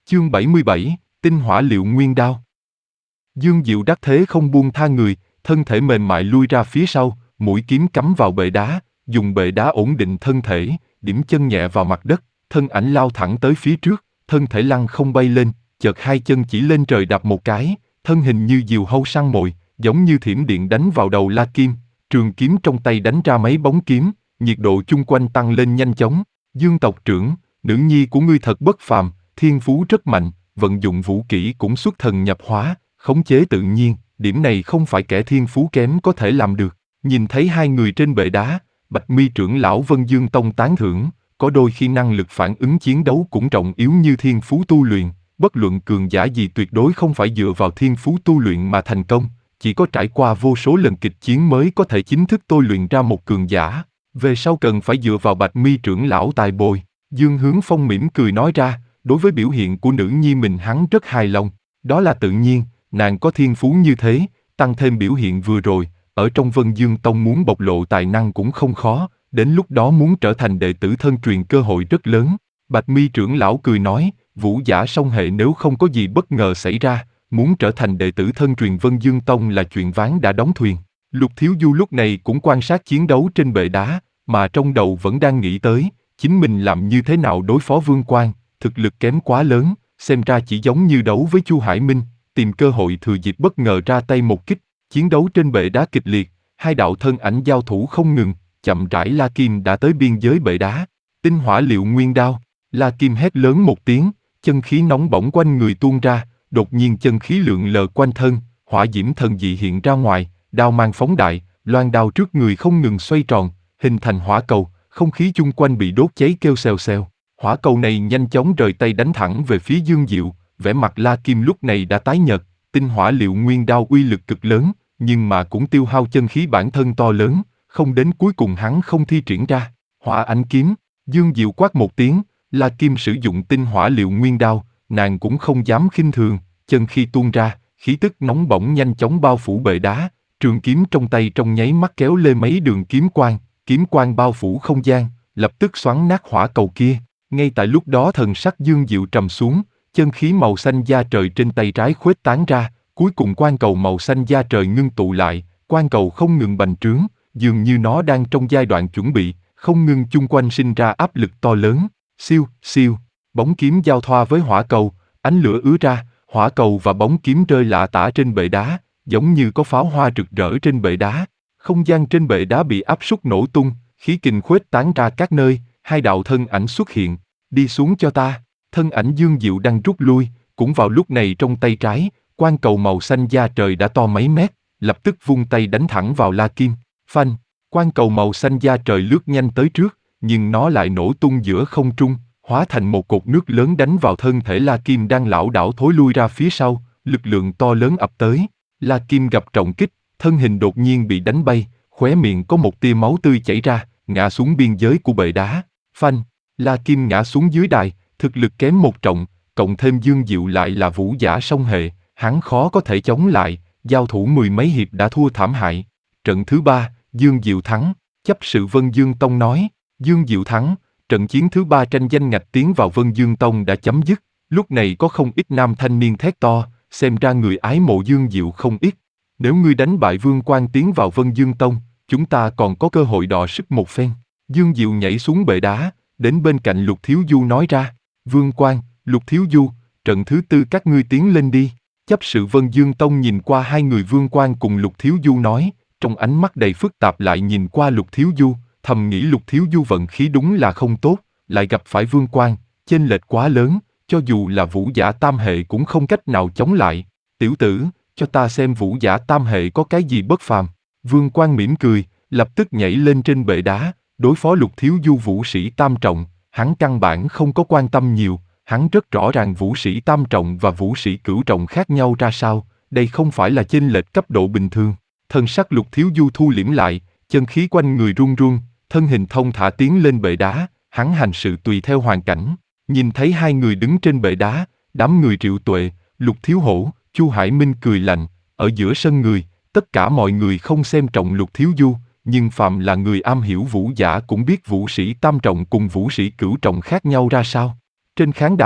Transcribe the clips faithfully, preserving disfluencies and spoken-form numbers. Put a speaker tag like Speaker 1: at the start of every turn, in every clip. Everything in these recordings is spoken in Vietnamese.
Speaker 1: Chương bảy mươi bảy, tinh hỏa liệu nguyên đao. Dương Diệu đắc thế không buông tha người, thân thể mềm mại lui ra phía sau, mũi kiếm cắm vào bệ đá, dùng bệ đá ổn định thân thể, điểm chân nhẹ vào mặt đất, thân ảnh lao thẳng tới phía trước, thân thể lăn không bay lên, chợt hai chân chỉ lên trời đạp một cái, thân hình như diều hâu săn mồi, giống như thiểm điện đánh vào đầu La Kim, trường kiếm trong tay đánh ra mấy bóng kiếm, nhiệt độ chung quanh tăng lên nhanh chóng. Dương tộc trưởng, nữ nhi của ngươi thật bất phàm, thiên phú rất mạnh, vận dụng vũ kỹ cũng xuất thần nhập hóa, khống chế tự nhiên, điểm này không phải kẻ thiên phú kém có thể làm được. Nhìn thấy hai người trên bệ đá, Bạch Mi trưởng lão Vân Dương Tông tán thưởng, có đôi khi năng lực phản ứng chiến đấu cũng trọng yếu như thiên phú tu luyện, bất luận cường giả gì tuyệt đối không phải dựa vào thiên phú tu luyện mà thành công, chỉ có trải qua vô số lần kịch chiến mới có thể chính thức tôi luyện ra một cường giả, về sau cần phải dựa vào Bạch Mi trưởng lão tài bồi. Dương Hướng Phong mỉm cười nói ra, đối với biểu hiện của nữ nhi mình hắn rất hài lòng, đó là tự nhiên, nàng có thiên phú như thế, tăng thêm biểu hiện vừa rồi, ở trong Vân Dương Tông muốn bộc lộ tài năng cũng không khó, đến lúc đó muốn trở thành đệ tử thân truyền cơ hội rất lớn. Bạch Mi trưởng lão cười nói, vũ giả song hệ nếu không có gì bất ngờ xảy ra, muốn trở thành đệ tử thân truyền Vân Dương Tông là chuyện ván đã đóng thuyền. Lục Thiếu Du lúc này cũng quan sát chiến đấu trên bệ đá, mà trong đầu vẫn đang nghĩ tới, chính mình làm như thế nào đối phó Vương Quang, thực lực kém quá lớn, xem ra chỉ giống như đấu với Chu Hải Minh, tìm cơ hội thừa dịp bất ngờ ra tay một kích. Chiến đấu trên bệ đá kịch liệt, hai đạo thân ảnh giao thủ không ngừng, chậm rãi La Kim đã tới biên giới bệ đá. Tinh hỏa liệu nguyên đao, La Kim hét lớn một tiếng, chân khí nóng bỏng quanh người tuôn ra, đột nhiên chân khí lượn lờ quanh thân, hỏa diễm thần dị hiện ra ngoài, đao mang phóng đại, loan đao trước người không ngừng xoay tròn, hình thành hỏa cầu, không khí chung quanh bị đốt cháy kêu xèo xèo. Hỏa cầu này nhanh chóng rời tay đánh thẳng về phía Dương Diệu, vẻ mặt La Kim lúc này đã tái nhợt, tinh hỏa liệu nguyên đao uy lực cực lớn, nhưng mà cũng tiêu hao chân khí bản thân to lớn, không đến cuối cùng hắn không thi triển ra. Hỏa ảnh kiếm, Dương Diệu quát một tiếng, La Kim sử dụng tinh hỏa liệu nguyên đao, nàng cũng không dám khinh thường, chân khí tuôn ra, khí tức nóng bỏng nhanh chóng bao phủ bệ đá, trường kiếm trong tay trong nháy mắt kéo lên mấy đường kiếm quang, kiếm quang bao phủ không gian, lập tức xoắn nát hỏa cầu kia. Ngay tại lúc đó thần sắc Dương Diệu trầm xuống, chân khí màu xanh da trời trên tay trái khuếch tán ra, cuối cùng quang cầu màu xanh da trời ngưng tụ lại, quang cầu không ngừng bành trướng, dường như nó đang trong giai đoạn chuẩn bị, không ngừng chung quanh sinh ra áp lực to lớn. Siêu, siêu, bóng kiếm giao thoa với hỏa cầu, ánh lửa ứa ra, hỏa cầu và bóng kiếm rơi lả tả trên bệ đá, giống như có pháo hoa rực rỡ trên bệ đá. Không gian trên bệ đá bị áp suất nổ tung, khí kình khuếch tán ra các nơi, hai đạo thân ảnh xuất hiện, đi xuống cho ta. Thân ảnh Dương Diệu đang rút lui, cũng vào lúc này trong tay trái, quang cầu màu xanh da trời đã to mấy mét, lập tức vung tay đánh thẳng vào La Kim. Phanh, quang cầu màu xanh da trời lướt nhanh tới trước, nhưng nó lại nổ tung giữa không trung, hóa thành một cột nước lớn đánh vào thân thể La Kim đang lảo đảo thối lui ra phía sau, lực lượng to lớn ập tới. La Kim gặp trọng kích, thân hình đột nhiên bị đánh bay, khóe miệng có một tia máu tươi chảy ra, ngã xuống biên giới của bệ đá. Phanh, La Kim ngã xuống dưới đài, thực lực kém một trọng, cộng thêm Dương Diệu lại là vũ giả song hệ, hắn khó có thể chống lại, giao thủ mười mấy hiệp đã thua thảm hại. Trận thứ ba, Dương Diệu thắng, chấp sự Vân Dương Tông nói, Dương Diệu thắng, trận chiến thứ ba tranh danh ngạch tiến vào Vân Dương Tông đã chấm dứt, lúc này có không ít nam thanh niên thét to, xem ra người ái mộ Dương Diệu không ít. Nếu ngươi đánh bại Vương Quang tiến vào Vân Dương Tông, chúng ta còn có cơ hội đọ sức một phen. Dương Diệu nhảy xuống bệ đá, đến bên cạnh Lục Thiếu Du nói ra, Vương Quang, Lục Thiếu Du, trận thứ tư các ngươi tiến lên đi. Chấp sự Vân Dương Tông nhìn qua hai người Vương Quang cùng Lục Thiếu Du nói, trong ánh mắt đầy phức tạp lại nhìn qua Lục Thiếu Du, thầm nghĩ Lục Thiếu Du vận khí đúng là không tốt, lại gặp phải Vương Quang, chênh lệch quá lớn, cho dù là vũ giả tam hệ cũng không cách nào chống lại. Tiểu tử, cho ta xem vũ giả tam hệ có cái gì bất phàm. Vương Quang mỉm cười, lập tức nhảy lên trên bệ đá, đối phó Lục Thiếu Du vũ sĩ tam trọng, hắn căn bản không có quan tâm nhiều, hắn rất rõ ràng vũ sĩ tam trọng và vũ sĩ cửu trọng khác nhau ra sao, đây không phải là chênh lệch cấp độ bình thường. Thân sắc Lục Thiếu Du thu liễm lại, chân khí quanh người run run, thân hình thông thả tiến lên bệ đá, hắn hành sự tùy theo hoàn cảnh. Nhìn thấy hai người đứng trên bệ đá, đám người Triệu Tuệ, Lục Thiếu Hổ, Chu Hải Minh cười lạnh, ở giữa sân người, tất cả mọi người không xem trọng Lục Thiếu Du, nhưng phạm là người am hiểu vũ giả cũng biết vũ sĩ tam trọng cùng vũ sĩ cửu trọng khác nhau ra sao. Trên khán đài,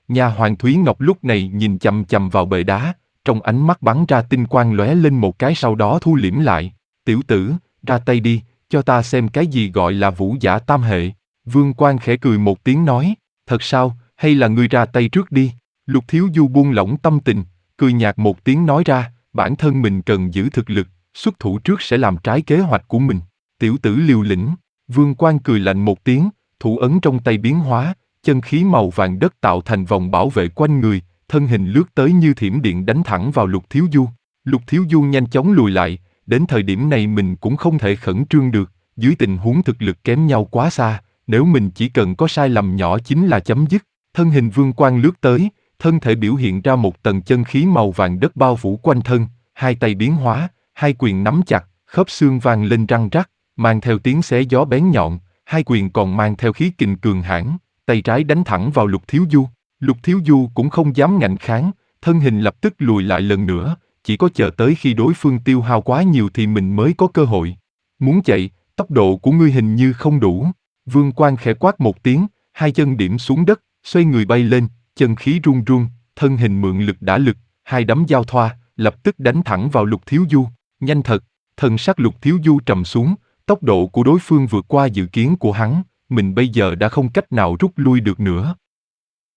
Speaker 1: Nhà hoàng Thúy Ngọc lúc này nhìn chằm chằm vào bệ đá, trong ánh mắt bắn ra tinh quang lóe lên một cái sau đó thu liễm lại. Tiểu tử, ra tay đi, cho ta xem cái gì gọi là vũ giả tam hệ. Vương Quan khẽ cười một tiếng nói, thật sao, hay là ngươi ra tay trước đi. Lục Thiếu Du buông lỏng tâm tình, cười nhạt một tiếng nói ra, bản thân mình cần giữ thực lực, xuất thủ trước sẽ làm trái kế hoạch của mình. Tiểu tử liều lĩnh. Vương Quan cười lạnh một tiếng, thủ ấn trong tay biến hóa, chân khí màu vàng đất tạo thành vòng bảo vệ quanh người, thân hình lướt tới như thiểm điện đánh thẳng vào Lục Thiếu Du. Lục Thiếu Du nhanh chóng lùi lại, đến thời điểm này mình cũng không thể khẩn trương được, dưới tình huống thực lực kém nhau quá xa, nếu mình chỉ cần có sai lầm nhỏ chính là chấm dứt. Thân hình Vương Quan lướt tới, thân thể biểu hiện ra một tầng chân khí màu vàng đất bao phủ quanh thân, hai tay biến hóa, hai quyền nắm chặt, khớp xương vang lên răng rắc, mang theo tiếng xé gió bén nhọn, hai quyền còn mang theo khí kình cường hãn, tay trái đánh thẳng vào Lục Thiếu Du. Lục Thiếu Du cũng không dám ngạnh kháng, thân hình lập tức lùi lại lần nữa, chỉ có chờ tới khi đối phương tiêu hao quá nhiều thì mình mới có cơ hội. Muốn chạy, tốc độ của ngươi hình như không đủ. Vương Quan khẽ quát một tiếng, hai chân điểm xuống đất, xoay người bay lên, chân khí run run, thân hình mượn lực đả lực, hai đấm giao thoa, lập tức đánh thẳng vào Lục Thiếu Du. Nhanh thật, thần sắc Lục Thiếu Du trầm xuống, tốc độ của đối phương vượt qua dự kiến của hắn, mình bây giờ đã không cách nào rút lui được nữa.